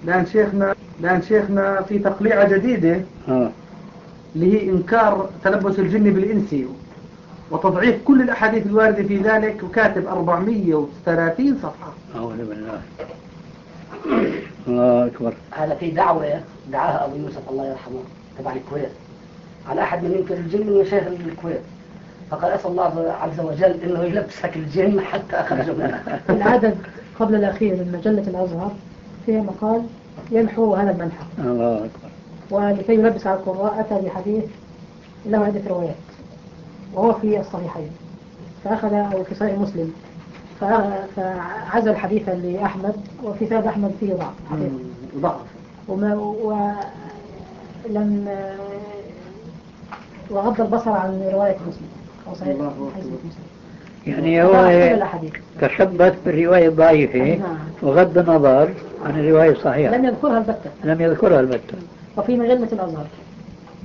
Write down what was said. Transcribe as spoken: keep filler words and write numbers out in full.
لأن شيخنا لأن شيخنا في تقليعة جديدة اه اللي هي إنكار تلبس الجن بالإنس وتضعيف كل الأحاديث الواردة في ذلك، وكاتب أربعمئة وثلاثين صفحة. أعوذ بالله. الله أكبر. هذا في دعوة دعاها أبو يوسف الله يرحمه تبع الكويت على أحد من ينكر الجن من مشايخ الكويت، فقال أسأل الله عز وجل إنه يلبسك الجن حتى أخرج منها. العدد قبل الأخير من مجلة الأزهر فيها مقال ينحو هذا المنحى. الله أكبر. ولكي يلبس على القراء أتى بحديث له عدة روايات وهو في الصحيحين، فأخذ أو في صحيح مسلم فعزل حديثا لأحمد، وفي سند أحمد فيه ضعف حديث ضعف وما ولم وغض البصر عن رواية مسلم أو صحيح مسلم. يعني هو تشبث بالرواية الضعيفة نعم. وغض النظر عن الرواية الصحيحة، لم يذكرها البتة لم يذكرها البتة. وفي مجلة الأزهر